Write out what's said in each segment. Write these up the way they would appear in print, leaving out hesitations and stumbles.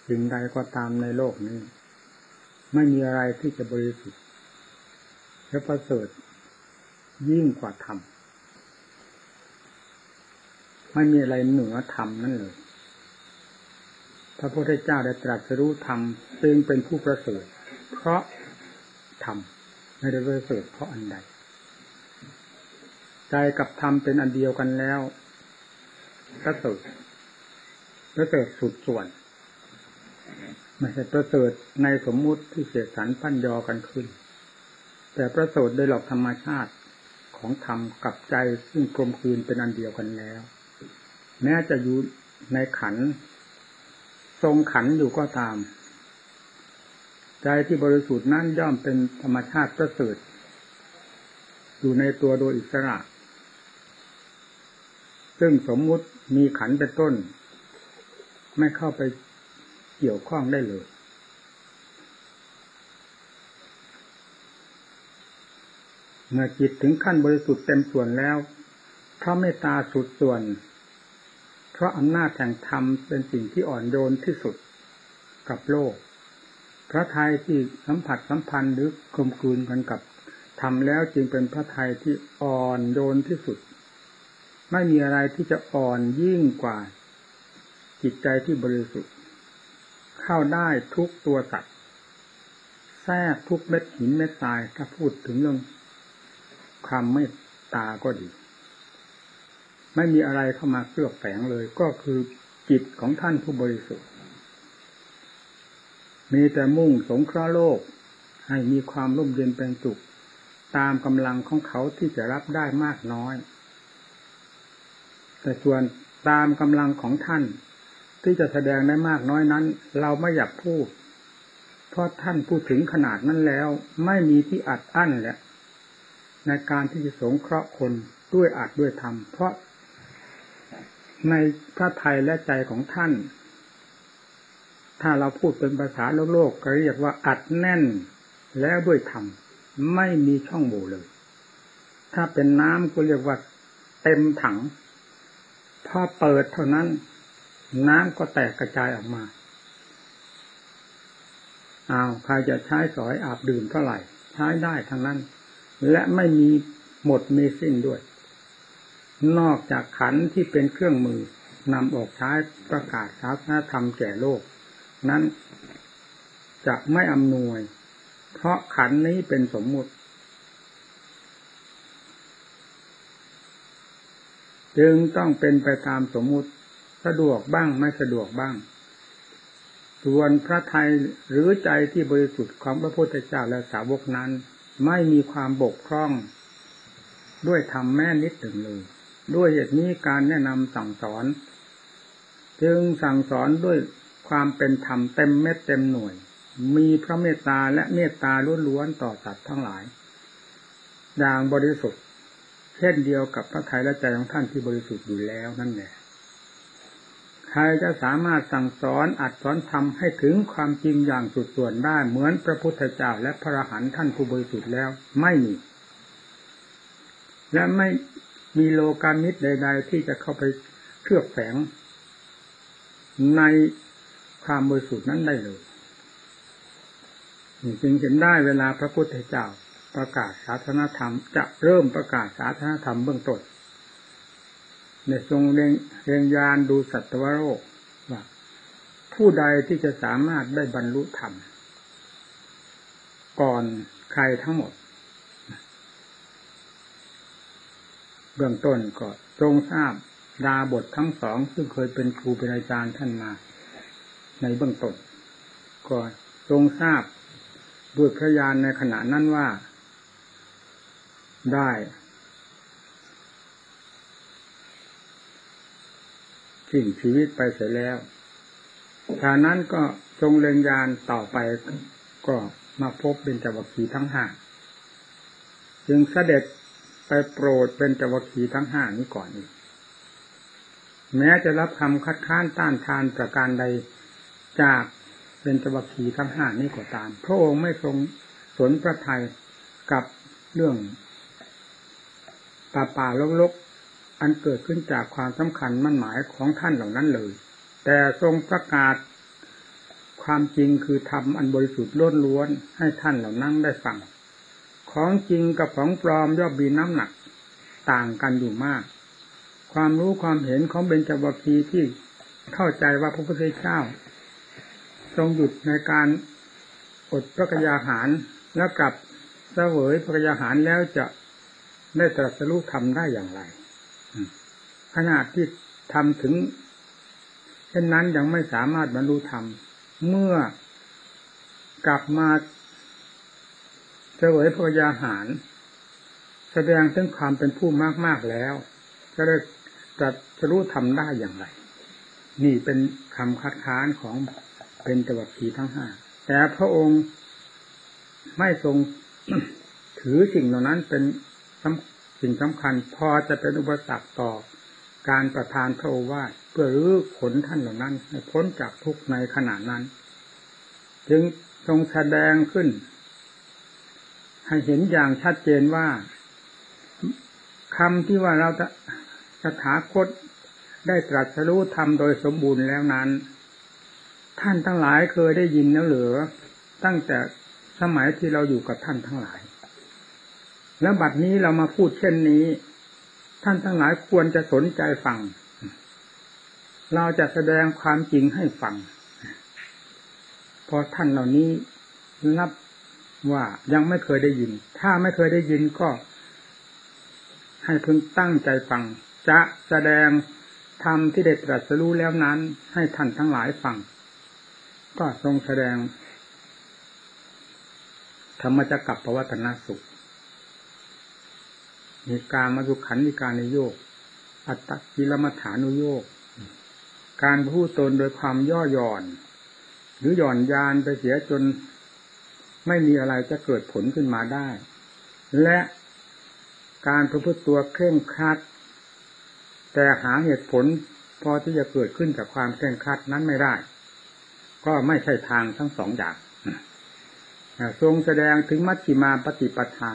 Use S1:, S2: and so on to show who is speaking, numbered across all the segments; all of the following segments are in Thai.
S1: สิ่งใดก็ตามในโลกนี้ไม่มีอะไรที่จะบริสุทธิ์และประเสริฐยิ่งกว่าธรรมไม่มีอะไรเหนือธรรมนั่นเลยพระพุทธเจ้าได้ตรัสรู้ธรรมจึงเป็นผู้ประเสริฐเพราะธรรมไม่ได้ประเสริฐเพราะอันใดใจกับธรรมเป็นอันเดียวกันแล้วประเสริฐสุดส่วนไม่ใช่ประเสริฐในสมมุติที่เสกสรรปั้นยอกันขึ้นแต่ประเสริฐโดยหลักธรรมชาติของธรรมกับใจซึ่งกลมกลืนเป็นอันเดียวกันแล้วแม้จะอยู่ในขันธ์ทรงขันธ์อยู่ก็ตามใจที่บริสุทธิ์นั้นย่อมเป็นธรรมชาติประเสริฐอยู่ในตัวโดยอิสระซึ่งสมมุติมีขันธ์เป็นต้นไม่เข้าไปเกี่ยวข้องได้เลยเมื่อจิตถึงขั้นบริสุทธิ์เต็มส่วนแล้วเพราะเมตตาสุดส่วนเพราะอำนาจแห่งธรรมเป็นสิ่งที่อ่อนโยนที่สุดกับโลกพระทัยที่สัมผัสสัมพันธ์หรือกลมกลืนกันกับธรรมแล้วจึงเป็นพระทัยที่อ่อนโยนที่สุดไม่มีอะไรที่จะอ่อนยิ่งกว่าจิตใจที่บริสุทธิ์เข้าได้ทุกตัวสัตว์แทรกทุกเม็ดหินเม็ดทรายถ้าพูดถึงเรื่องความเมตตาก็ดีไม่มีอะไรเข้ามาเคลือบแฝงเลยก็คือจิตของท่านผู้บริสุทธิ์มีแต่มุ่งสงเคราะห์โลกให้มีความร่มเย็นเป็นสุขตามกำลังของเขาที่จะรับได้มากน้อยแต่ส่วนตามกำลังของท่านที่จะแสดงได้มากน้อยนั้นเราไม่อยากพูดเพราะท่านพูดถึงขนาดนั้นแล้วไม่มีที่อัดอั้นแหละในการที่จะสงเคราะห์คนด้วยอัดด้วยธรรมเพราะในพระทัยและใจของท่านถ้าเราพูดเป็นภาษาโลกก็เรียกว่าอัดแน่นแล้วด้วยธรรมไม่มีช่องโหว่เลยถ้าเป็นน้ำก็เรียกว่าเต็มถังพอเปิดเท่านั้นน้ำก็แตกกระจายออกมาใครจะใช้สอยอาบดื่มเท่าไหร่ใช้ได้ทั้งนั้นและไม่มีหมดมีสิ้นด้วยนอกจากขันธ์ที่เป็นเครื่องมือนำออกใช้ประกาศศาสนธรรมแก่โลกนั้นจะไม่อำนวยเพราะขันธ์นี้เป็นสมมุติจึงต้องเป็นไปตามสมมุติสะดวกบ้างไม่สะดวกบ้างส่วนพระทัยหรือใจที่บริสุทธิ์ของพระพุทธเจ้าและสาวกนั้นไม่มีความบกพร่องด้วยธรรมแม้นิดหนึ่งเลยด้วยเหตุนี้การแนะนำสั่งสอนจึงสั่งสอนด้วยความเป็นธรรมเต็มเม็ดเต็มหน่วยมีพระเมตตาและเมตตาล้วนๆต่อสัตว์ทั้งหลายอย่างบริสุทธิ์เช่นเดียวกับพระทัยและใจของท่านที่บริสุทธิ์อยู่แล้วนั่นแหละใครจะสามารถสั่งสอนอัดสอนธรรมให้ถึงความจริงอย่างสุดส่วนได้เหมือนพระพุทธเจ้าและพระอรหันต์ท่านผู้บริสุทธิ์แล้วไม่มีและไม่มีโลกามิตรใดๆที่จะเข้าไปเคลือบแฝงในความบริสุทธิ์นั้นได้เลยจึงเห็นได้เวลาพระพุทธเจ้าประกาศศาสนธรรมจะเริ่มประกาศศาสนธรรมเบื้องต้นในทรงเรียงยานดูสัตวโลกว่าผู้ใดที่จะสามารถได้บรรลุธรรมก่อนใครทั้งหมดเบื้องต้นก็ทรงทราบดาบททั้งสองซึ่งเคยเป็นครูเป็นอาจารย์ท่านมาในเบื้องต้นก็ทรงทราบด้วยพระญาณในขณะนั้นว่าได้สิ้นชีวิตไปเสียแล้วฉะนั้นก็ทรงเล็งยานต่อไปก็มาพบเบญจวัคคีย์ทั้งห้าจึงเสด็จไปโปรดเบญจวัคคีย์ทั้งห้านี้ก่อนอีกแม้จะรับคำคัดค้านต้านทานประการใดจากเบญจวัคคีย์ทั้งห้านี้ก็ตามพระองค์ไม่ทรงสนพระทัยกับเรื่องป่าลกๆอันเกิดขึ้นจากความสำคัญมั่นหมายของท่านเหล่านั้นเลยแต่ทรงประกาศความจริงคือธรรมอันบริสุทธิ์ล้วนๆให้ท่านเหล่านั้นได้ฟังของจริงกับของปลอมย่อมมีน้ำหนักต่างกันอยู่มากความรู้ความเห็นของเบญจวัคคีย์ที่เข้าใจว่าพระพุทธเจ้าทรงหยุดในการอดพระกยาหารแล้วกลับเสวยพระกยาหารแล้วจะได้ตรัสรู้ธรรมได้อย่างไรขณะที่ทำถึงเช่นนั้นยังไม่สามารถบรรลุธรรมเมื่อกลับมาเสวยพระกยาหารแสดงถึงความเป็นผู้มากๆแล้วจะได้ตรัสรู้ธรรมได้อย่างไรนี่เป็นคำคัดค้านของเบญจวัคคีย์ทั้งห้าแต่พระองค์ไม่ทรง ถือสิ่งเหล่านั้นเป็นสิ่งสำคัญพอจะเป็นอุปสรรคต่อการประทานพระโอวาทเพื่อรื้อขนท่านเหล่านั้นให้พ้นจากทุกข์ในขณะนั้นจึงทรงแสดงขึ้นให้เห็นอย่างชัดเจนว่าคำที่ว่าเราตถาคตได้ตรัสรู้ธรรมโดยสมบูรณ์แล้วนั้นท่านทั้งหลายเคยได้ยินแล้วหรือตั้งแต่สมัยที่เราอยู่กับท่านทั้งหลายแล้วบัดนี้เรามาพูดเช่นนี้ท่านทั้งหลายควรจะสนใจฟังเราจะแสดงความจริงให้ฟังพอท่านเหล่านี้นับว่ายังไม่เคยได้ยินถ้าไม่เคยได้ยินก็ให้พึงตั้งใจฟังจะแสดงธรรมที่ได้ตรัสรู้แล้วนั้นให้ท่านทั้งหลายฟังก็ทรงแสดงธรรมจักรปวัตตนสูตรมีการมสุขันธิการนโยกอัตตกิลมัฏฐานุโยกการพูดตนโดยความย่อหย่อนหรือหย่อนยานไปเสียจนไม่มีอะไรจะเกิดผลขึ้นมาได้และการประพฤติตัวเคร่งครัดแต่หาเหตุผลพอที่จะเกิดขึ้นจากความเคร่งครัดนั้นไม่ได้ก็ไม่ใช่ทางทั้งสองอย่างทรงแสดงถึงมัชฌิมาปฏิปทา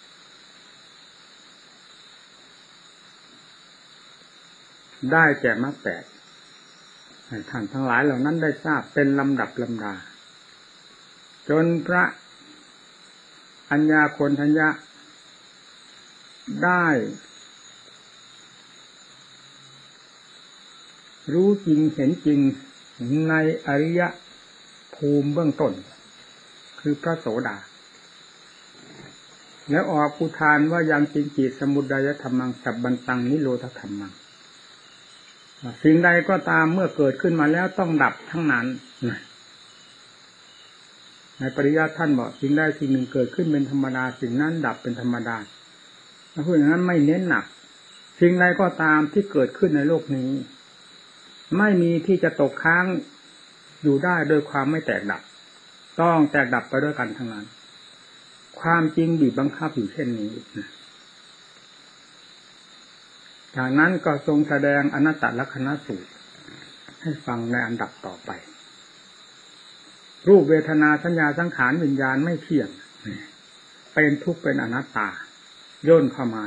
S1: ได้แก่มรรคแปดให้ท่านทั้งหลายเหล่านั้นได้ทราบเป็นลำดับลำดาจนพระอัญญาโกณฑัญญะได้รู้จริงเห็นจริงในอริยภูมิเบื้องต้นคือพระโสดาแล้วออกอุทานว่ายังจินจิสมุดัยธรรมังสับบันตังนิโรธธรรมังสิ่งใดก็ตามเมื่อเกิดขึ้นมาแล้วต้องดับทั้งนั้นในปริยัติท่านบอกสิ่งใดสิ่งหนึ่งเกิดขึ้นเป็นธรรมดาสิ่งนั้นดับเป็นธรรมดาเพราะอย่างนั้นไม่เน้นหนักสิ่งใดก็ตามที่เกิดขึ้นในโลกนี้ไม่มีที่จะตกค้างอยู่ได้โดยความไม่แตกดับต้องแตกดับไปด้วยกันทั้งนั้นความจริงบีบบังคับอยู่เช่นนี้จากนั้นก็ทรงแสดงอนัตตลักขณสูตรให้ฟังในอันดับต่อไปรูปเวทนาสัญญาสังขารวิญญาณไม่เที่ยงเป็นทุกข์เป็นอนัตตาย่นเข้ามา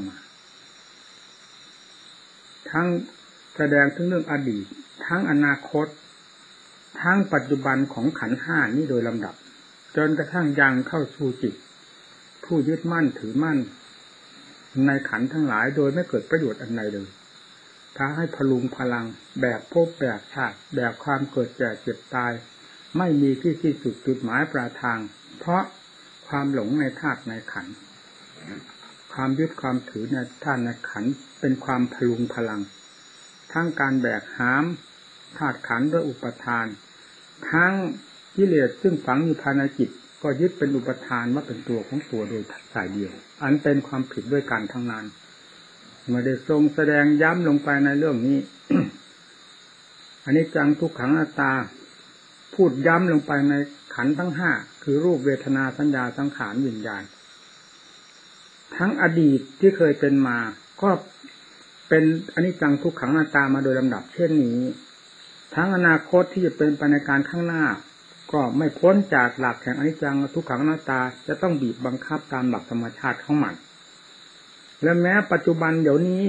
S1: ทั้งแสดงถึงเรื่องอดีตทั้งอนาคตทั้งปัจจุบันของขันธ์ห้านี้โดยลำดับจนกระทั่งยังเข้าสู่จิตผู้ยึดมั่นถือมั่นในขันธ์ทั้งหลายโดยไม่เกิดประโยชน์อันใดเลยท้าให้พลุงพลังแบกภพแบกชาติแบกความเกิดแก่เจ็บตายไม่มีที่สิ้นสุดจุดหมายปลายทางเพราะความหลงในธาตุในขันธ์ความยึดความถือในธาตุในขันธ์เป็นความพลุงพลังทั้งการแบกหามธาตุขันธ์ด้วยอุปทานทั้งกิเลสซึ่งฝังอยู่ภายในจิตก็ยึดเป็นอุปทานว่าเป็นตัวของตัวโดยสายเดียวอันเป็นความผิดด้วยกันทั้งนั้นเมื่อได้ทรงแสดงย้ำลงไปในเรื่องนี้ อนิจจังทุกขังอนัตตาพูดย้ำลงไปในขันธ์ทั้งห้าคือรูปเวทนาสัญญาสังขารวิญญาณทั้งอดีตที่เคยเป็นมาก็เป็นอนิจจังทุกขังอนัตตามาโดยลำดับเช่นนี้ทั้งอนาคตที่จะเป็นไปในการข้างหน้าก็ไม่พ้นจากหลักแห่งอนิจจังทุกขังอนัตตาจะต้องบีบบังคับตามหลักธรรมชาติของมันและแม้ปัจจุบันเดี๋ยวนี้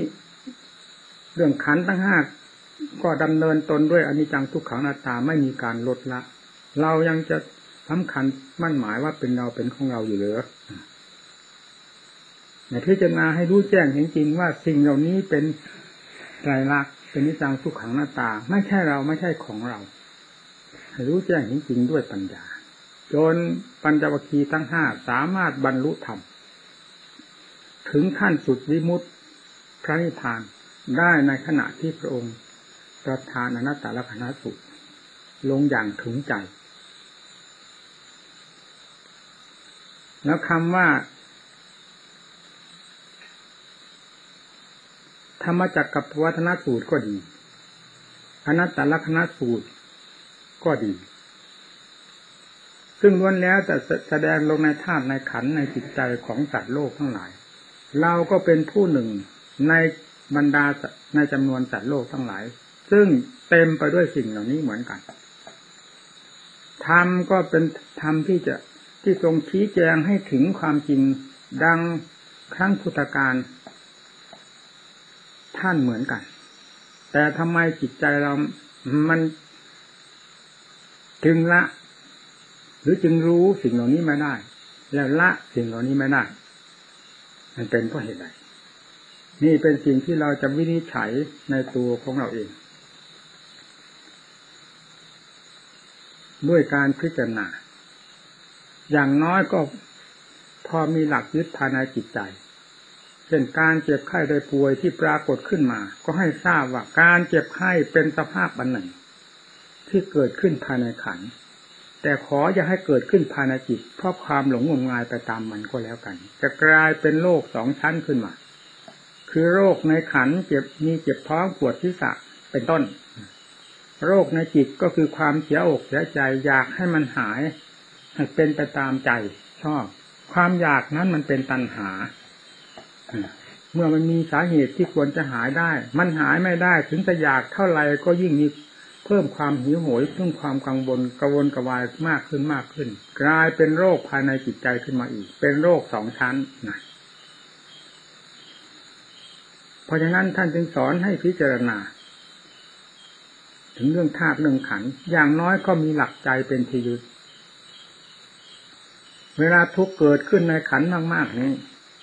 S1: เรื่องขันธ์ทั้งห้าก็ดำเนินตนด้วยอนิจจังทุกขังอนัตตาไม่มีการลดละเรายังจะสำคัญมั่นหมายว่าเป็นเราเป็นของเราอยู่หรือพิจารณาให้รู้แจ้งจริงๆว่าสิ่งเหล่านี้เป็นไตรลักษณ์เป็นนิจจังทุกขังอนัตตาไม่ใช่เราไม่ใช่ของเราให้รู้แจ้งจริงๆด้วยปัญญาจนปัญจวัคคีย์ทั้งห้าสามารถบรรลุธรรมถึงขั้นสุดวิมุตติพระนิพพานได้ในขณะที่พระองค์ประทานอนัตตลักษณสูตรลงอย่างถึงใจแล้วคำว่าธรรมจักรกับวัฒนสูตรก็ดีอนัตตลักษณสูตรก็ดีซึ่งล้วนแล้วแต่แสดงลงในธาตุในขันธ์ในจิตใจของสัตว์โลกทั้งหลายเราก็เป็นผู้หนึ่งในบรรดาในจำนวนสัตว์โลกทั้งหลายซึ่งเต็มไปด้วยสิ่งเหล่านี้เหมือนกันธรรมก็เป็นธรรมที่ทรงชี้แจงให้ถึงความจริงดังครั้งพุทธกาลท่านเหมือนกันแต่ทำไมจิตใจเรามันจึงละหรือจึงรู้สิ่งเหล่านี้ไม่ได้แล้วละสิ่งเหล่านี้ไม่ได้มันเป็นเพราะเหตุใดนี่เป็นสิ่งที่เราจะวินิจฉัยในตัวของเราเองด้วยการพิจารณาอย่างน้อยก็พอมีหลักยึดภายในจิตใจเช่นการเจ็บไข้ได้ป่วยที่ปรากฏขึ้นมาก็ให้ทราบว่าการเจ็บไข้เป็นสภาพอันหนึ่งที่เกิดขึ้นภายในขันธ์แต่ขออย่าให้เกิดขึ้นภายในจิตเพราะความหลงงมงายไปตามมันก็แล้วกันจะกลายเป็นโรคสองชั้นขึ้นมาคือโรคในขันธ์เจ็บท้องปวดศีรษะเป็นต้นโรคในจิตก็คือความเสียอกเสียใจอยากให้มันหายให้เป็นไปตามใจชอบความอยากนั้นมันเป็นตัณหาเมื่อมันมีสาเหตุที่ควรจะหายได้มันหายไม่ได้ถึงจะอยากเท่าไหร่ก็ยิ่งมีเพิ่มความหิวโหยเพิ่มความกังวลกระวนกระวายมากขึ้นกลายเป็นโรคภายในจิตใจขึ้นมาอีกเป็นโรคสองชั้นนะเพราะฉะนั้นท่านจึงสอนให้พิจารณาถึงเรื่องธาตุเรื่องขันธ์อย่างน้อยก็มีหลักใจเป็นที่ยึดเวลาทุกข์เกิดขึ้นในขันธ์มากๆนี้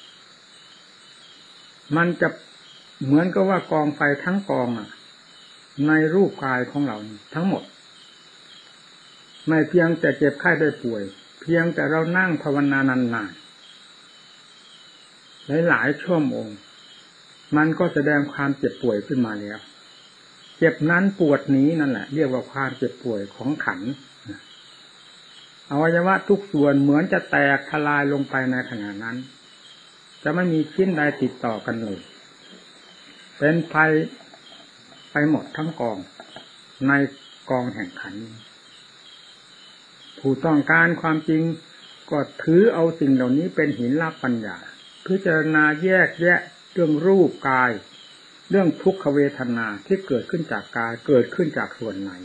S1: มันจะเหมือนกับว่ากองไฟทั้งกองในรูปกายของเราทั้งหมดไม่เพียงแต่เจ็บไข้ได้ป่วยเพียงแต่เรานั่งภาวนานานๆหลายๆชั่วโมงมันก็แสดงความเจ็บป่วยขึ้นมาแล้วเจ็บนั้นปวดนี้นั่นแหละเรียกว่าความเจ็บป่วยของขันธ์อวัยวะทุกส่วนเหมือนจะแตกทลายลงไปในขณะนั้นจะไม่มีชิ้นใดติดต่อกันเลยเป็นไฟไปหมดทั้งกองในกองแห่งขันธ์ผู้ต้องการความจริงก็ถือเอาสิ่งเหล่านี้เป็นหินลับปัญญาพิจารณาแยกแยะเรื่องรูปกายเรื่องทุกขเวทนาที่เกิดขึ้นจากกายเกิดขึ้นจากส่วนไหน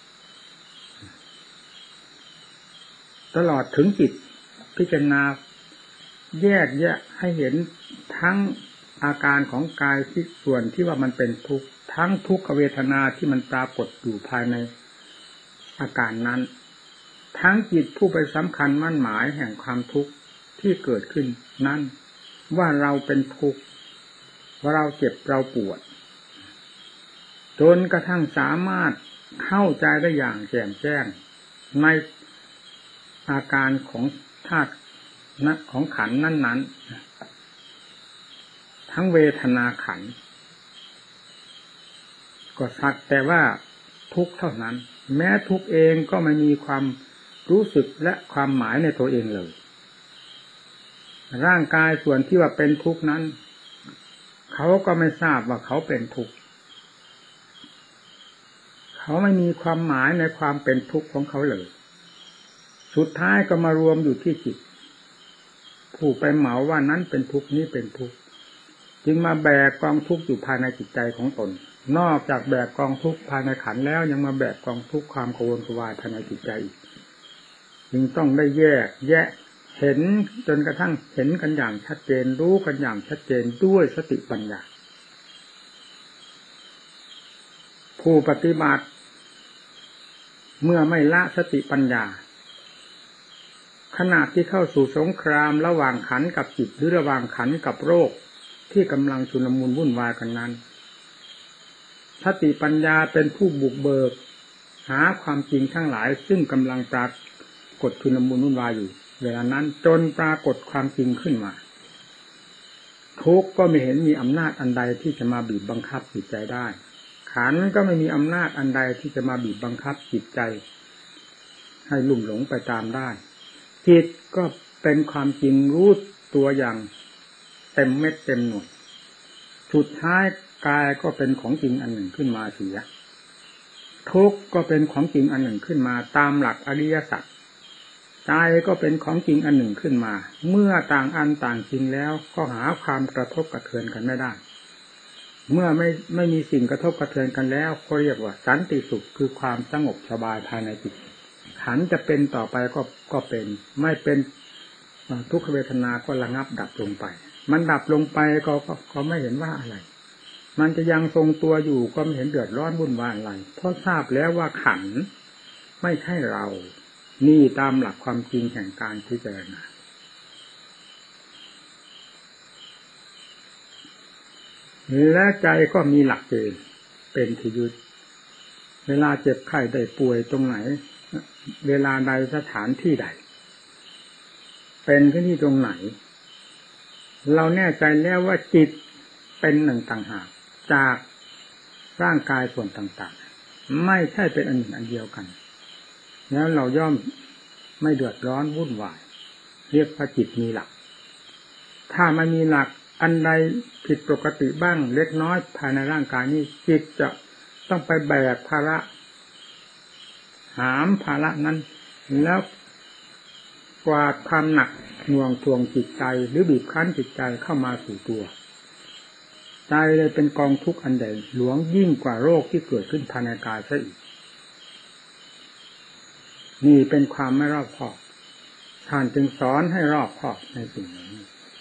S1: ตลอดถึงจิตพิจารณาแยกแยะให้เห็นทั้งอาการของกายที่ส่วนที่ว่ามันเป็นทุกข์ทั้งทุกขเวทนาที่มันปรากฏอยู่ภายในอาการนั้นทั้งจิตผู้ไปสำคัญมั่นหมายแห่งความทุกข์ที่เกิดขึ้นนั้นว่าเราเป็นทุกข์ว่าเราเจ็บเราปวดจนกระทั่งสามารถเข้าใจได้อย่างแจ่มแจ้งในอาการของธาตุของขันธ์นั้นๆทั้งเวทนาขันธ์ก็สักแต่ว่าทุกข์เท่านั้นแม้ทุกข์เองก็ไม่มีความรู้สึกและความหมายในตัวเองเลยร่างกายส่วนที่ว่าเป็นทุกข์นั้นเขาก็ไม่ทราบว่าเขาเป็นทุกข์เขาไม่มีความหมายในความเป็นทุกข์ของเขาเลยสุดท้ายก็มารวมอยู่ที่จิตผู้ไปเหมาว่านั้นเป็นทุกข์นี้เป็นทุกข์จึงมาแบกกองทุกข์อยู่ภายในจิตใจของตนนอกจากแบกกองทุกข์ภายในขันธ์แล้วยังมาแบกกองทุกข์ความกังวลกระวายภายในจิตใจอีกจึงต้องได้แยกแยะเห็นจนกระทั่งเห็นกันอย่างชัดเจนรู้กันอย่างชัดเจนด้วยสติปัญญาผู้ปฏิบัติเมื่อไม่ละสติปัญญาขณะที่เข้าสู่สงครามระหว่างขันธ์กับจิตหรือระหว่างขันธ์กับโรคที่กำลังชุลมุนวุ่นวายกันนั้นสติปัญญาเป็นผู้บุกเบิกหาความจริงทั้งหลายซึ่งกำลังปรากฏชุลมุนวุ่นวายอยู่เวลานั้นจนปรากฏความจริงขึ้นมาทุกข์ก็ไม่เห็นมีอำนาจอันใดที่จะมาบีบบังคับจิตใจได้ขันธ์ก็ไม่มีอำนาจอันใดที่จะมาบีบบังคับจิตใจให้ลุ่มหลงไปตามได้จิตก็เป็นความจริงรู้ตัวอย่างเต็มเม็ดเต็มหน่วยสุดท้ายกายก็เป็นของจริงอันหนึ่งขึ้นมาเสียทุกข์ก็เป็นของจริงอันหนึ่งขึ้นมาตามหลักอริยสัจใจก็เป็นของจริงอันหนึ่งขึ้นมาเมื่อต่างอันต่างจริงแล้วก็หาความกระทบกระเทือนกันไม่ได้เมื่อไม่มีสิ่งกระทบกระเทือนกันแล้วก็เรียกว่าสันติสุขคือความสงบสบายภายในจิตขันธ์จะเป็นต่อไปก็เป็นไม่เป็นทุกขเวทนาก็ระงับดับลงไปมันดับลงไปก็ไม่เห็นว่าอะไรมันจะยังทรงตัวอยู่ก็ไม่เห็นเดือดร้อนวุ่นวายอะไรเพราะทราบแล้วว่าขันธ์ไม่ใช่เรานี่ตามหลักความจริงแห่งการพิจารณาและใจก็มีหลักเกณฑ์เป็นที่ยึดเวลาเจ็บไข้ได้ป่วยตรงไหนเวลาใดสถานที่ใดเป็นที่ตรงไหนเราแน่ใจแล้วว่าจิตเป็นหนึ่งต่างหากจากร่างกายส่วนต่างๆไม่ใช่เป็นอันหนึ่งอันเดียวกันแล้วเราย่อมไม่เดือดร้อนวุ่นวายเรียกว่าจิตมีหลักถ้าไม่มีหลักอันใดผิดปกติบ้างเล็กน้อยภายในร่างกายนี้จิตจะต้องไปแบกภาระหามภาระนั้นแล้วกวาดความหนักหน่วงทวงจิตใจหรือบีบคั้นจิตใจเข้ามาสู่ตัวใจเลยเป็นกองทุกข์อันใหญ่หลวงยิ่งกว่าโรคที่เกิดขึ้นภายในกายซะอีกนี่เป็นความไม่รอบคอบท่านจึงสอนให้รอบคอบในสิ่งนี้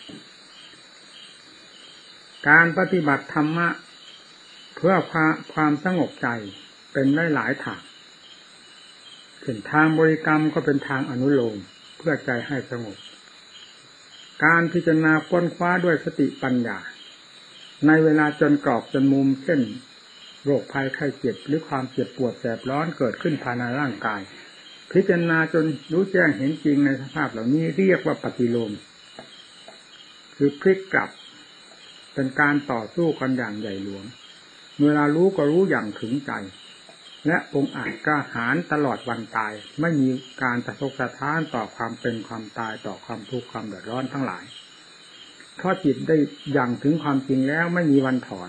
S1: การปฏิบัติธรรมะเพื่อความสงบใจเป็นได้หลายทางเช่นทางบริกรรมก็เป็นทางอนุโลมเพื่อใจให้สงบการพิจารณาค้นคว้าด้วยสติปัญญาในเวลาจนกรอบจนมุมเช่นโรคภัยไข้เจ็บหรือความเจ็บปวดแสบร้อนเกิดขึ้นภายในร่างกายพิจารณาจนรู้แจ้งเห็นจริงในสภาพเหล่านี้เรียกว่าปฏิโลมคือพลิกกลับเป็นการต่อสู้กันอย่างใหญ่หลวงเวลารู้ก็รู้อย่างถึงใจและองค์อาจกล้าหาญตลอดวันตายไม่มีการสะทกสะท้านต่อความเป็นความตายต่อความทุกข์ความเดือดร้อนทั้งหลายเพราะจิตได้อย่างถึงความจริงแล้วไม่มีวันถอน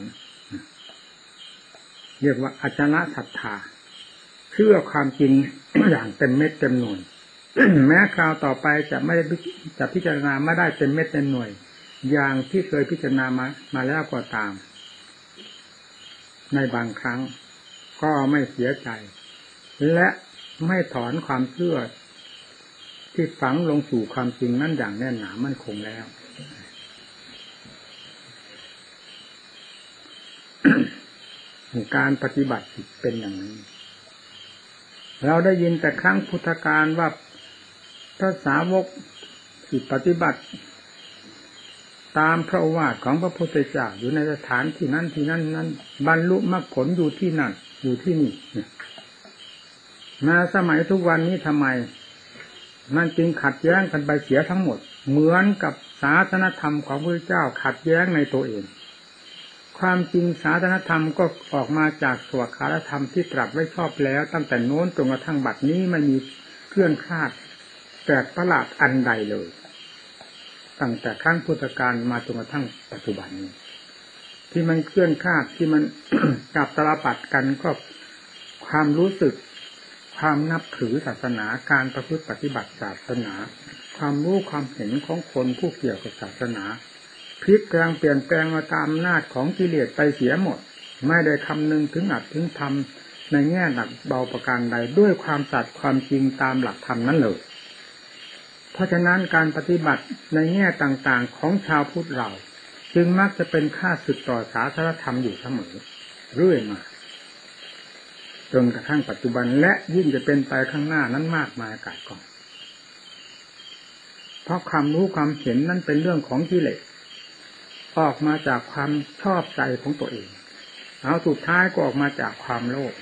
S1: เรียกว่าอจนะศรัทธาเชื่อความจริง อย่างเต็มเม็ดเต็มหน่วย แม้คราวต่อไปจะพิจารณาไม่ได้เต็มเม็ดเต็มหน่วยอย่างที่เคยพิจารณามาแล้วก็ตามในบางครั้งก็ไม่เสียใจและไม่ถอนความเชื่อที่ฝังลงสู่ความจริงนั้นอย่างแน่นหนามั่นคงแล้ว การปฏิบัติเป็นอย่างนี้เราได้ยินแต่ครั้งพุทธกาลว่าพระสาวกที่ปฏิบัติตามพระโอวาทของพระพุทธเจ้าอยู่ในสถานที่นั้นที่นั้นนั้นบรรลุมรรคผลอยู่ที่นั่นอยู่ที่นี่มาสมัยทุกวันนี้ทำไมมันจึงขัดแย้งกันไปเสียทั้งหมดเหมือนกับศาสนธรรมของพระพุทธเจ้าขัดแย้งในตัวเองความจริงศาสนธรรมก็ออกมาจากสวากขาธรรมที่ตรัสไว้ชอบแล้วตั้งแต่โน้นจนกระทั่งบัดนี้ไม่มีเคลื่อนคลาดแปลกประหลาดอันใดเลยตั้งแต่ครั้งพุทธกาลมาจนกระทั่งปัจจุบันนี้ที่มันเคลื่อนคลาดที่มัน จับตลปัดกันก็ความรู้สึกความนับถือศาสนาการประพฤติปฏิบัติศาสนาความรู้ความเห็นของคนผู้เกี่ยวกับศาสนาพลิกแปลงเปลี่ยนแปลงมาตามอำนาจของกิเลสไปเสียหมดไม่ได้คำนึงถึงอัดถึงธรรมในแง่หนักเบาประการใดด้วยความสัตย์ความจริงตามหลักธรรมนั้นเลยเพราะฉะนั้นการปฏิบัติในแง่ต่างๆของชาวพุทธเราจึงมักจะเป็นข้าศึกต่อศาสนธรรมอยู่เสมอเรื่อยมาจนกระทั่งปัจจุบันและยิ่งจะเป็นไปข้างหน้านั้นมากมายกายกองเพราะความรู้ความเห็นนั้นเป็นเรื่องของกิเลสออกมาจากความชอบใจของตัวเองเอาสุดท้ายก็ออกมาจากความโลภ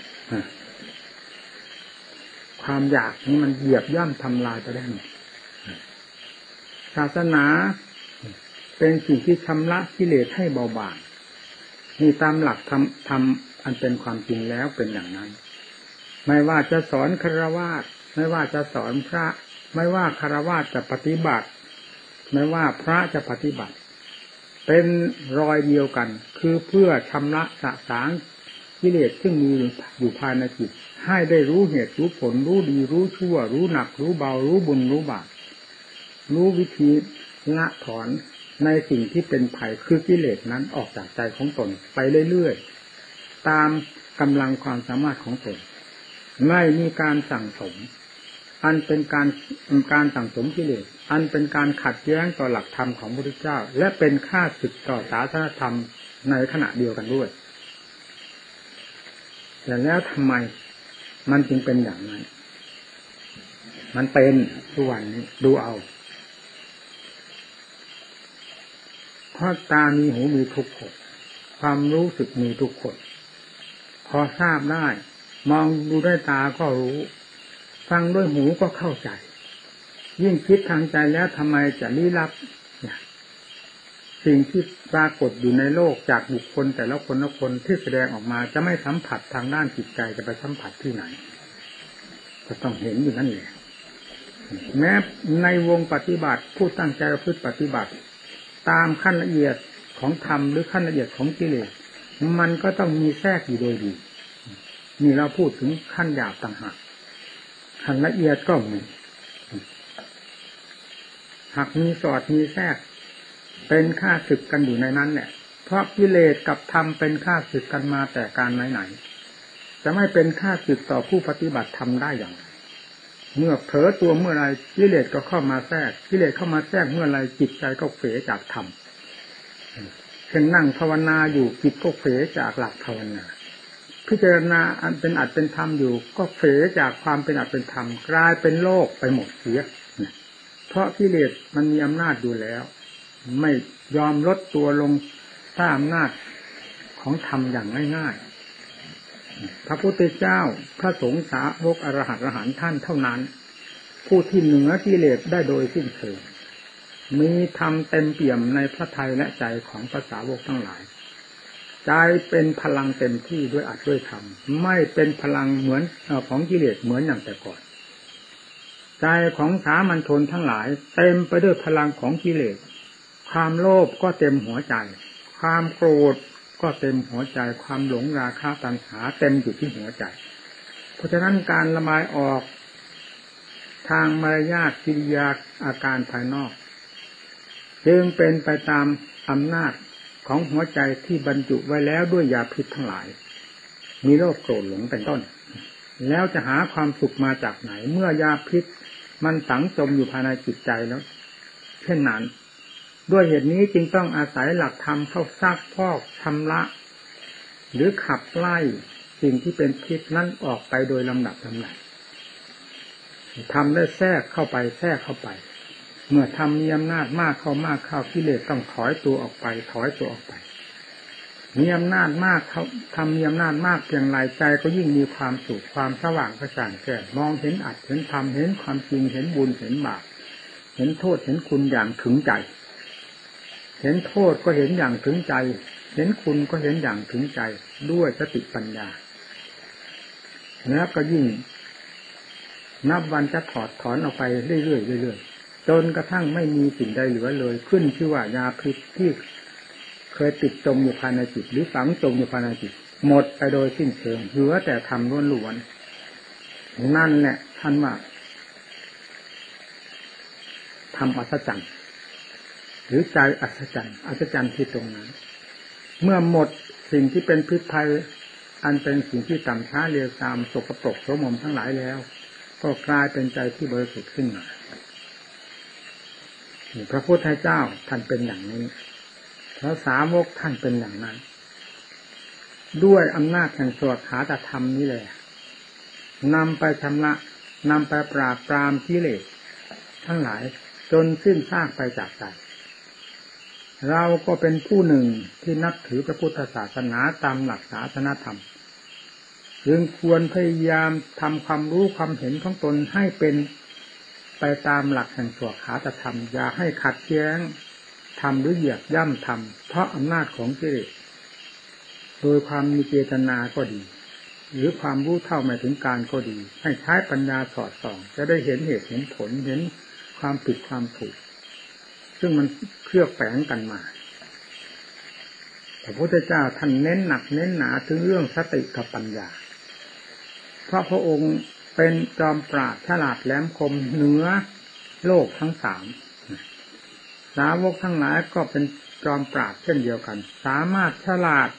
S1: ความอยากนี้มันเหยียบย่ำทำลายไปได้หมดศาสนาเป็นสิ่งที่ชำระกิเลสให้เบาบางนี่ตามหลักธรรมอันเป็นความจริงแล้วเป็นอย่างนั้นไม่ว่าจะสอนฆราวาสไม่ว่าจะสอนพระไม่ว่าฆราวาสจะปฏิบัติไม่ว่าพระจะปฏิบัติเป็นรอยเดียวกันคือเพื่อชำระสะสางกิเลสที่มีอยู่ภายในจิตให้ได้รู้เหตุรู้ผลรู้ดีรู้ชั่วรู้หนักรู้เบารู้บุญรู้บาปรู้วิธีละถอนในสิ่งที่เป็นภัยคือกิเลสนั้นออกจากใจของตนไปเรื่อยๆตามกำลังความสามารถของตนไม่มีการสั่งสมอันเป็นการสั่งสมกิเลสอันเป็นการขัดแย้งต่อหลักธรรมของพระพุทธเจ้าและเป็นข้าศึกต่อศาสนธรรมในขณะเดียวกันด้วยแต่แล้วทำไมมันจึงเป็นอย่างนั้นมันเป็นทุกวันนี้ดูเอาเพราะตามีหูมีทุกคนความรู้สึกมีทุกคนพอทราบได้มองดูด้วยตาก็รู้ฟังด้วยหูก็เข้าใจยิ่งคิดทางใจแล้วทำไมจะลี้ลับสิ่งที่ปรากฏอยู่ในโลกจากบุคคลแต่ละคนละคนที่แสดงออกมาจะไม่สัมผัสทางด้านจิตใจจะไปสัมผัสที่ไหนก็ต้องเห็นอยู่นั่นแหละแม้ในวงปฏิบัติผู้ตั้งใจประพฤติปฏิบัติตามขั้นละเอียดของธรรมหรือขั้นละเอียดของกิเลสมันก็ต้องมีแทรกอยู่โดยดีนี่เราพูดถึงขั้นหยาบต่างหากขั้นละเอียดก็มีหากมีสอดมีแทรกเป็นข้าศึกกันอยู่ในนั้นแหละเพราะกิเลสกับธรรมเป็นข้าศึกกันมาแต่การไหนๆจะไม่เป็นข้าศึกต่อผู้ปฏิบัติธรรมได้อย่างไรเมื่อเผลอตัวเมื่อไรกิเลสก็เข้ามาแทรกกิเลสเข้ามาแทรกเมื่อไรจิตใจก็เผลอจากธรรมเช่นนั่งภาวนาอยู่จิตก็เผลอจากหลักภาวนาพิจารณาอันเป็นอัตเป็นธรรมอยู่ก็เผลอจากความเป็นอัตเป็นธรรมกลายเป็นโลกไปหมดเสียเพราะกิเลสมันมีอำนาจอยู่แล้วไม่ยอมลดตัวลงตามอำนาจของธรรมอย่างง่ายๆพระพุทธเจ้าพระสงฆ์สาวกอรหันต์ท่านเท่านั้นผู้ที่เหนือกิเลสได้โดยสิ้นเชิงมีธรรมเต็มเปี่ยมในพระทัยและใจของพระสาวกทั้งหลายใจเป็นพลังเต็มที่ด้วยอัตด้วยธรรมไม่เป็นพลังเหมือนของกิเลสเหมือนอย่างแต่ก่อนใจของสามัญชนทั้งหลายเต็มไปด้วยพลังของกิเลสความโลภก็เต็มหัวใจความโกรธก็เต็มหัวใจความหลงราคะตัณหาเต็มอยู่ที่หัวใจเพราะฉะนั้นการระบายออกทางมารยาทกิริยาอาการภายนอกจึงเป็นไปตามอำนาจของหัวใจที่บรรจุไว้แล้วด้วยยาพิษทั้งหลายมีโรคโกรธหลงเป็นต้นแล้วจะหาความสุขมาจากไหนเมื่อยาพิษมันฝังจมอยู่ภายในจิตใจแล้วเช่นนั้นด้วยเหตุนี้จึงต้องอาศัยหลักธรรมเข้าซักพอกชำระหรือขับไล่สิ่งที่เป็นพิษนั้นออกไปโดยลำดับทำได้แทรกเข้าไปเมื่อทำมีอำนาจมากเข้ากิเลสต้องถอยตัวออกไปมีอำนาจมากเขาทำมีอำนาจมากเพียงไรใจก็ยิ่งมีความสุขความสว่างกระจ่างแจ้งมองเห็นอัตเห็นธรรมเห็นความจริงเห็นบุญเห็นบาปเห็นโทษเห็นคุณอย่างถึงใจเห็นโทษก็เห็นอย่างถึงใจเห็นคุณก็เห็นอย่างถึงใจด้วยสติปัญญาแล้วก็ยิ่งนับวันจะถอดถอนออกไปเรื่อยๆจนกระทั่งไม่มีสิ่งใดเหลือเลยขึ้นชื่อว่ายาพิษที่เคยติดจมอยู่ภายในจิตหรือฝังจมอยู่ภายในจิตหมดไปโดยสิ้นเชิงเหลือแต่ธรรมล้วนๆนั่นแหละท่านว่าธรรมอัศจรรย์หรือใจอัศจรรย์ที่ตรงนั้นเมื่อหมดสิ่งที่เป็นพิษภัยอันเป็นสิ่งที่ต่ำช้าเร็วตามสกปรกโสมมทั้งหลายแล้วก็กลายเป็นใจที่บริสุทธิ์ขึ้นมาพระพุทธเจ้าท่านเป็นอย่างนี้พระสาวกท่านเป็นอย่างนั้นด้วยอำนาจแห่งสวดหาธรรมนี่แหละนำไปชำระนำไปปราบปรามกิเลสทั้งหลายจนสิ้นซากไปจากใจเราก็เป็นผู้หนึ่งที่นับถือพระพุทธศาสนาตามหลักศาสนธรรมจึงควรพยายามทำความรู้ความเห็นของตนให้เป็นไปตามหลักแห่งสวขาตธรรมอย่าให้ขัดแย้งธรรมหรือเหยียบย่ำธรรมเพราะอำนาจของกิเลสโดยความมีเจตนาก็ดีหรือความรู้เท่าไม่ถึงการก็ดีให้ใช้ปัญญาสอดส่องจะได้เห็นเหตุเห็นผลเห็นความผิดความถูกซึ่งมันเคลือบแฝงกันมาพระพุทธเจ้าท่านเน้นหนักเน้นหนาถึงเรื่องสติกับปัญญาเพราะพระองค์เป็นจอมปราชญ์ฉลาดแหลมคมเหนือโลกทั้งสามสาวกทั้งหลายก็เป็นจอมปราชญ์เช่นเดียวกันสามารถฉลาด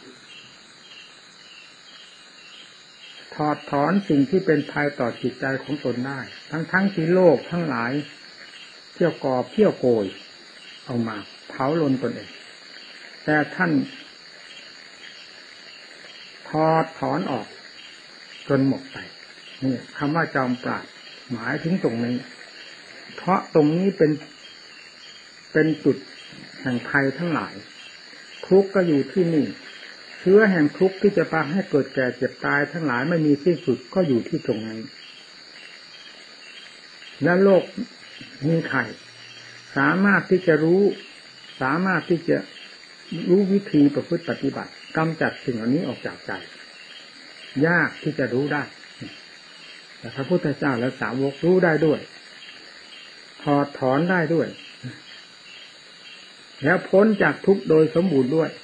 S1: ถอดถอนสิ่งที่เป็นภัยต่อจิตใจของตนได้ทั้งที่โลกทั้งหลายเที่ยวก่อเที่ยวโกยเอามาเผาลนตนเองแต่ท่านถอดถอนออกจนหมดไปนี่คำว่าจอมปราชญ์หมายถึงตรงนี้เพราะตรงนี้เป็นจุดแห่งภัยทั้งหลายทุกข์ก็อยู่ที่นี่เชื้อแห่งทุกข์ที่จะพาให้เกิดแก่เจ็บตายทั้งหลายไม่มีที่สุดก็อยู่ที่ตรงนี้และโลกมีใครสามารถที่จะรู้สามารถที่จะรู้วิธีประพฤติปฏิบัติกำจัดสิ่งเหล่านี้ออกจากใจยากที่จะรู้ได้แต่พระพุทธเจ้าและสาวกรู้ได้ด้วยถอดถอนได้ด้วยแล้วพ้นจากทุกข์โดยสมบูรณ์ด้วย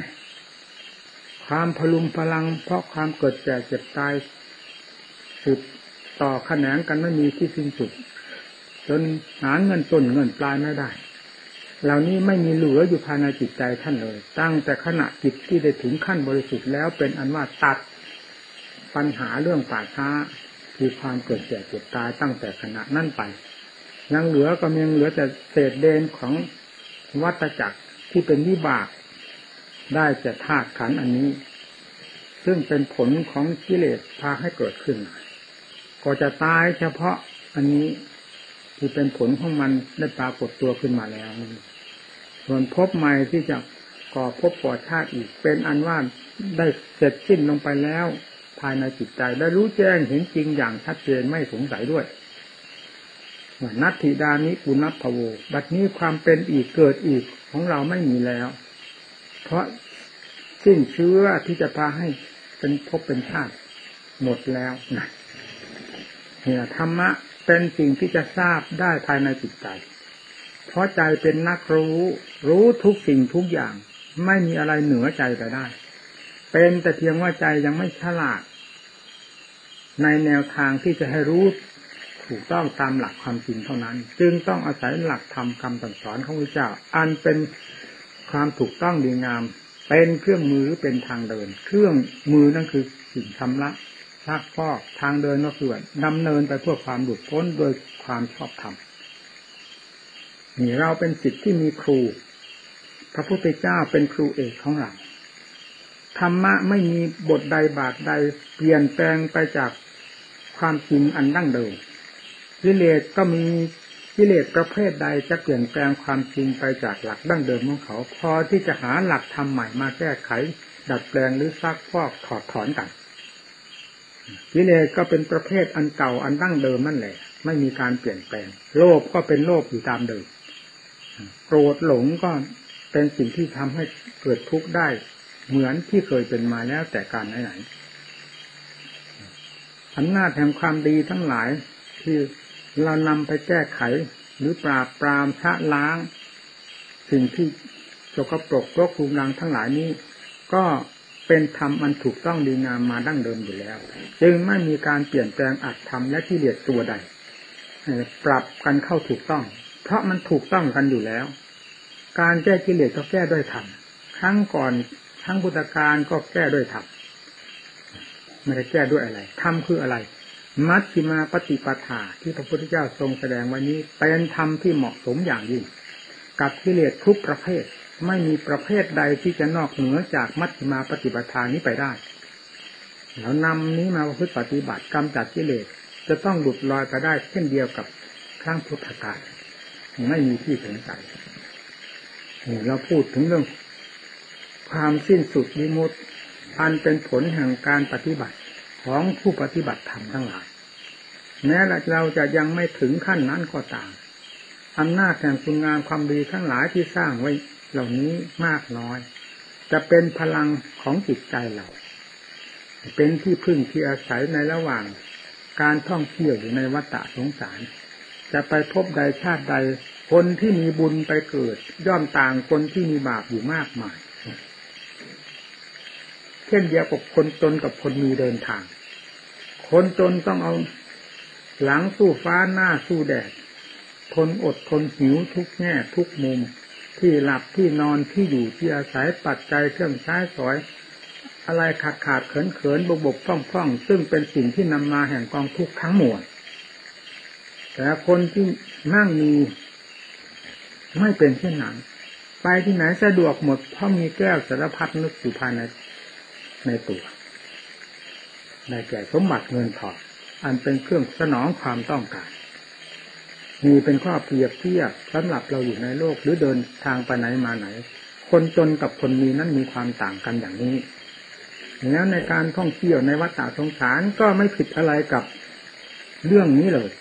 S1: ความพลุงพลังเพราะความเกิดแก่เจ็บตายสืบต่อแขนงกันไม่มีที่สิ้นสุดจนหาเงินต้นเงินปลายไม่ได้เหล่านี้ไม่มีเหลืออยู่ภายในจิตใจท่านเลยตั้งแต่ขณะจิตที่ได้ถึงขั้นบริสุทธิ์แล้วเป็นอันว่าตัดปัญหาเรื่องป่าช้าคือความเกิดแก่เจ็บตายตั้งแต่ขณะนั้นไปยังเหลือก็ยังเหลือแต่เศษเดนของวัฏจักรที่เป็นวิบากได้แต่ธาตุขันธ์อันนี้ซึ่งเป็นผลของกิเลสพาให้เกิดขึ้นก็จะตายเฉพาะอันนี้ที่เป็นผลของมันได้ปรากฏตัวขึ้นมาแล้วส่วนภพใหม่ที่จะก่อภพก่อชาติอีกเป็นอันว่าได้เสร็จสิ้นลงไปแล้วภายในจิตใจได้รู้แจ้งเห็นจริงอย่างชัดเจนไม่สงสัยด้วยนัตถิดานิปุณพโวบัดนี้ความเป็นอีกเกิดอีกของเราไม่มีแล้วเพราะสิ้นเชื้อที่จะพาให้เป็นภพเป็นชาติหมดแล้วนะเนี่ยธรรมะเป็นสิ่งที่จะทราบได้ภายในจิตใจเพราะใจเป็นนักรู้ทุกสิ่งทุกอย่างไม่มีอะไรเหนือใจไปได้เป็นแต่เพียงว่าใจยังไม่ฉลาดในแนวทางที่จะให้รู้ถูกต้องตามหลักความจริงเท่านั้นจึงต้องอาศัยหลักธรรมคำสั่งสอนของพระเจ้าอันเป็นความถูกต้องดีงามเป็นเครื่องมือเป็นทางเดินเครื่องมือนั่นคือสิ่งชำระซักฟอกทางเดินก็คือดำเนินไปเพื่อความหลุดพ้นโดยความชอบธรรมนี่เราเป็นศิษย์ที่มีครูพระพุทธเจ้าเป็นครูเอกของเราธรรมะไม่มีบทใดบาทใดเปลี่ยนแปลงไปจากความจริงอันดั้งเดิมกิเลสก็มีกิเลสประเภทใดจะเปลี่ยนแปลงความจริงไปจากหลักดั้งเดิมของเขาพอที่จะหาหลักธรรมใหม่มาแก้ไขดัดแปลงหรือซักฟอกถอดถอนกันกิเลสก็เป็นประเภทอันเก่าอันดั้งเดิมนั่นแหละไม่มีการเปลี่ยนแปลงโลภก็เป็นโลภอยู่ตามเดิมโกรธหลงก็เป็นสิ่งที่ทำให้เกิดทุกข์ได้เหมือนที่เคยเป็นมาแล้วแต่การไหนๆอำนาจแห่งความดีทั้งหลายที่เรานำไปแก้ไขหรือปราบปรามชะล้างสิ่งที่สกปรกรกรุงรังทั้งหลายนี้ก็เป็นธรรมอันถูกต้องดีงามมาดั้งเดิมอยู่แล้วจึงไม่มีการเปลี่ยนแปลงอัตธรรมและกิเลสตัวใดปรับกันเข้าถูกต้องเพราะมันถูกต้องกันอยู่แล้วการแก้กิเลสก็แก้ด้วยธรรมครั้งก่อนครั้งพุทธกาลก็แก้ด้วยธรรมไม่ได้แก้ด้วยอะไรธรรมคืออะไรมัชฌิมาปฏิปทาที่พระพุทธเจ้าทรงแสดงไว้นี้เป็นธรรมที่เหมาะสมอย่างยิ่งกับกิเลสทุกประเภทไม่มีประเภทใดที่จะนอกเหนือจากมัชฌิมาปฏิปทานี้ไปได้แล้วนำนี้มาปฏิบัติกำจัดกิเลสจะต้องหลุดลอยไปได้เช่นเดียวกับครั้งพุทธกาลไม่มีที่สงสัยเราพูดถึงเรื่องความสิ้นสุดวิมุตติอันเป็นผลแห่งการปฏิบัติของผู้ปฏิบัติธรรมทั้งหลายแม้เราจะยังไม่ถึงขั้นนั้นก็ตามอำนาจแห่งคุณงามความดีทั้งหลายที่สร้างไว้เหล่านี้มากน้อยจะเป็นพลังของจิตใจเราเป็นที่พึ่งที่อาศัยในระหว่างการท่องเที่ยวอยู่ในวัฏสงสารจะไปพบใดชาติใดคนที่มีบุญไปเกิดย่อมต่างคนที่มีบาปอยู่มากมายเช่นเดียวกับคนจนกับคนมีเดินทางคนจนต้องเอาหลังสู้ฟ้าหน้าสู้แดดทนอดทนหิวทุกแง่ทุกมุมที่หลับที่นอนที่อยู่ที่อาศัยปัจจัยเครื่องใช้สอยอะไรขาดเขินบกพร่องซึ่งเป็นสิ่งที่นำมาแห่งกองทุกข์ทั้งมวลแต่คนที่นั่งมีไม่เป็นเช่นนั้นไปที่ไหนสะดวกหมดเพราะมีแก้วสารพัดนึกอยู่ภายในตัวในแก่สมบัติเงินทองอันเป็นเครื่องสนองความต้องการมีเป็นข้อเปรียบเทียบสำหรับเราอยู่ในโลกหรือเดินทางไปไหนมาไหนคนจนกับคนมีนั้นมีความต่างกันอย่างนี้แล้วในการท่องเที่ยวในวัฏสงสารก็ไม่ผิดอะไรกับเรื่องนี้เลย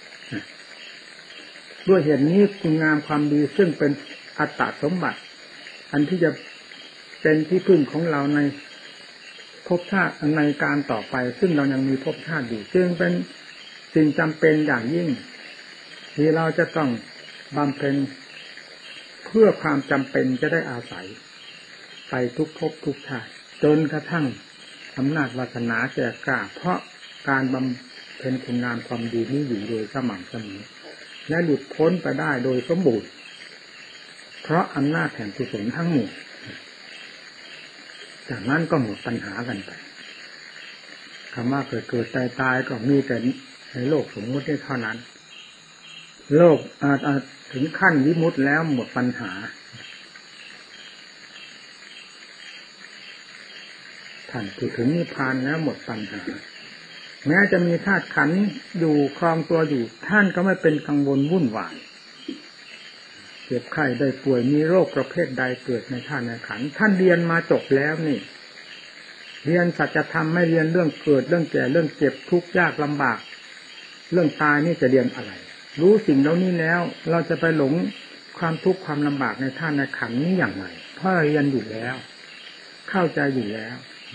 S1: ด้วยเหตุนี้คุณงามความดีซึ่งเป็นอัตตสมบัติอันที่จะเป็นที่พึ่งของเราในภพชาติในการต่อไปซึ่งเรายังมีภพชาติอยู่จึงเป็นสิ่งจำเป็นอย่างยิ่งที่เราจะต้องบำเพ็ญเพื่อความจำเป็นจะได้อาศัยไปทุกภพทุกชาติจนกระทั่งอำนาจวาสนาแก่กล้าเพราะการบำเพ็ญคุณงามความดีนี้อยู่โดยสม่ำเสมอและหลุดพ้นไปได้โดยสมบูรณ์เพราะอำนาจแห่งกุศลทั้งหมดจากนั้นก็หมดปัญหากันไปคำว่าเกิดตายก็มีแต่ในโลกสมมติเท่านั้นโลกถึงขั้นวิมุตติแล้วหมดปัญหาท่านถึงนิพพานแล้วหมดปัญหาแม้จะมีธาตุขันธ์อยู่ครองตัวอยู่ท่านก็ไม่เป็นกังวลวุ่นวายเจ็บไข้ได้ป่วยมีโรคประเภทใดเกิดในธาตุในขันธ์ท่านเรียนมาจบแล้วนี่เรียนสัจธรรมไม่เรียนเรื่องเกิดเรื่องแก่เรื่องเจ็บทุกข์ยากลำบากเรื่องตายนี่จะเรียนอะไรรู้สิ่งเหล่านี้แล้วเราจะไปหลงความทุกข์ความลำบากในธาตุในขันธ์นี้อย่างไรเพราะเรียนอยู่แล้วเข้าใจอยู่แล้ว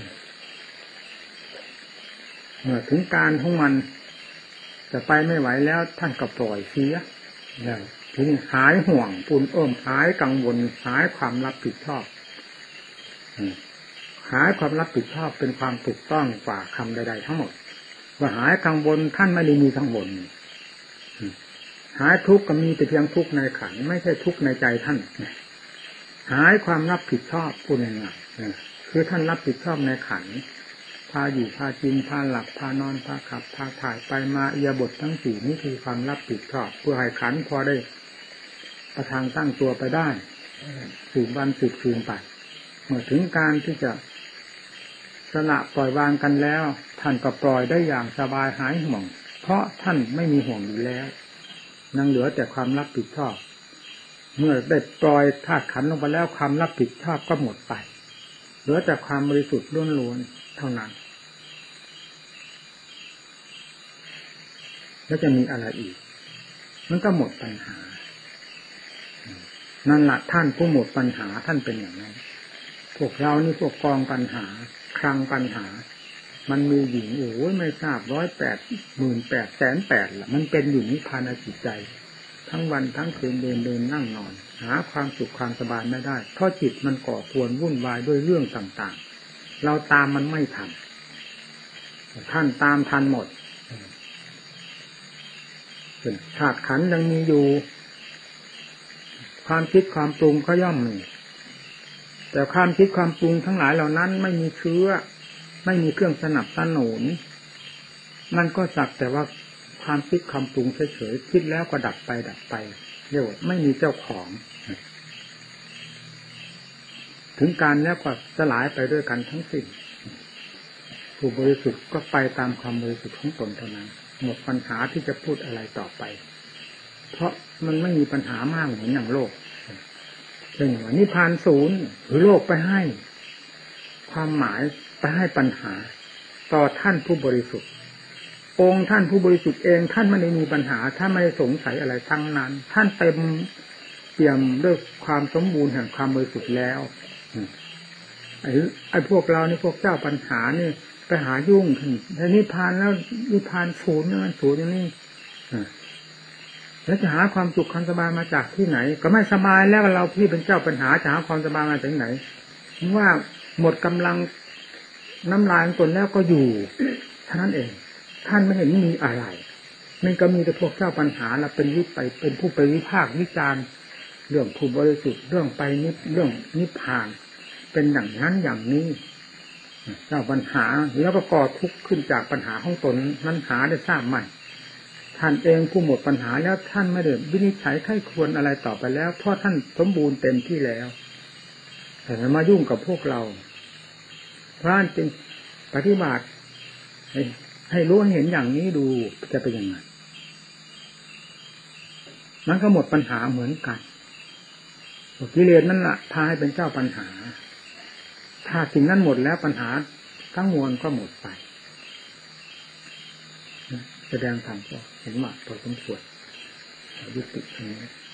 S1: เมื่อถึงการของมันจะไปไม่ไหวแล้วท่านก็ปล่อยเสียแล้วถึงหายห่วงปุ่นหายกังวลหายความรับผิดชอบหายความรับผิดชอบเป็นความถูกต้องกว่าคำใดๆทั้งหมดว่าหายกังวลท่านไม่ได้มีกังวลหายทุกข์ก็มีแต่เพียงทุกข์ในขันธ์ไม่ใช่ทุกข์ในใจท่านหายความรับผิดชอบพูดง่ายๆคือท่านรับผิดชอบในขันธ์พาอยู่พากินพาหลับพานอนพาขับพาถ่ายไปมาอิริยาบถทั้งสี่นี้คือความรับผิดชอบเพื่อให้ขันธ์พอได้ประทังตั้งตัวไปได้สืบวันสืบคืนไปเมื่อถึงการที่จะสละปล่อยวางกันแล้วท่านก็ปล่อยได้อย่างสบายหายห่วงเพราะท่านไม่มีห่วงอยู่แล้วยังเหลือแต่ความรับผิดชอบเมื่อได้ปล่อยธาตุขันธ์ลงไปแล้วความรับผิดชอบก็หมดไปเหลือแต่ความบริสุทธิ์ล้วนๆเท่านั้นแล้วจะมีอะไรอีกมันก็หมดปัญหานั่นแหละท่านผู้หมดปัญหาท่านเป็นอย่างนั้นพวกเรานี่พวกกองปัญหาคลังปัญหามันมีหญิงโอ้ยไม่ทราบ108,800,800,000ละมันเป็นอยู่นิพพานจิตใจทั้งวันทั้งคืนเดินนั่งนอนหาความสุขความสบายไม่ได้เพราะจิตมันก่อควรวุ่นวายด้วยเรื่องต่างๆเราตามมันไม่ทันท่านตามทันหมดธาตุขันธ์ยังมีอยู่ความคิดความปรุงก็ย่อมมีแต่ความคิดความปรุงทั้งหลายเหล่านั้นไม่มีเชื้อไม่มีเครื่องสนับสนุนมันก็สักแต่ว่าความคิดความปรุงเฉยๆคิดแล้วก็ดับไปเรียกว่าไม่มีเจ้าของถึงการแล้วก็สลายไปด้วยกันทั้งสิ้นผู้บริสุทธิ์ก็ไปตามความบริสุทธิ์ของตนเท่านั้นหมดปัญหาที่จะพูดอะไรต่อไปเพราะมันไม่มีปัญหามากเหมือนอย่างโลกเช่นว่านิพพานศูนย์หรือโลกไปให้ความหมายไปให้ปัญหาต่อท่านผู้บริสุทธิ์องค์ท่านผู้บริสุทธิ์เองท่านไม่ได้มีปัญหาท่านไม่ได้สงสัยอะไรทั้งนั้นท่านเต็มเปี่ยมด้วยความสมบูรณ์แห่งความบริสุทธิ์แล้วไอ้พวกเรานี่พวกเจ้าปัญหานี่ไปหายุ่งแต่นิพพานแล้วนิพพานศูนย์มันศูนย์อย่างนี้แล้วจะหาความสุขความสบายมาจากที่ไหนก็ไม่สบายแล้วเราพี่เป็นเจ้าปัญหาจะหาความสบายมาจากไหนว่าหมดกำลังน้ำลายตนแล้วก็อยู่เท่านั้นเองท่านไม่เห็นมีอะไรมันก็มีแต่พวกเจ้าปัญหาละเป็นวิไปเป็นผู้ไปวิพากษ์วิจารณ์เรื่องผู้บริสุทธิ์เรื่องไปนิพเรื่องนิพพานเป็นอย่างนั้นอย่างนี้เจ้าปัญหาแล้วก็ก่อทุกข์ขึ้นจากปัญหาของตนนั้นหาได้ทราบใหม่ท่านเองผู้หมดปัญหาแล้วท่านไม่ได้วินิจฉัยไข้ควรอะไรต่อไปแล้วเพราะท่านสมบูรณ์เต็มที่แล้วแต่มายุ่งกับพวกเราเพราะฉะนั้นจึงปฏิบัติให้รู้เห็นอย่างนี้ดูจะเป็นยังไงมันก็หมดปัญหาเหมือนกันกิเลสนั่นแหละพาให้เป็นเจ้าปัญหาถ้าสิ่งนั้นหมดแล้วปัญหาทั้งมวลก็หมดไปแสดงธรรมก็เห็นว่าพอสมควรยุติตรงนี้